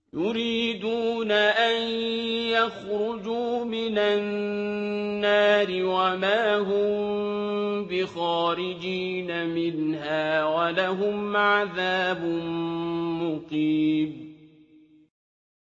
يُرِيدُونَ أَن يَخْرُجُوا مِنَ النَّارِ وَمَا هُم بِخَارِجِينَ مِنْهَا وَلَهُمْ عَذَابٌ مُّقِيمٌ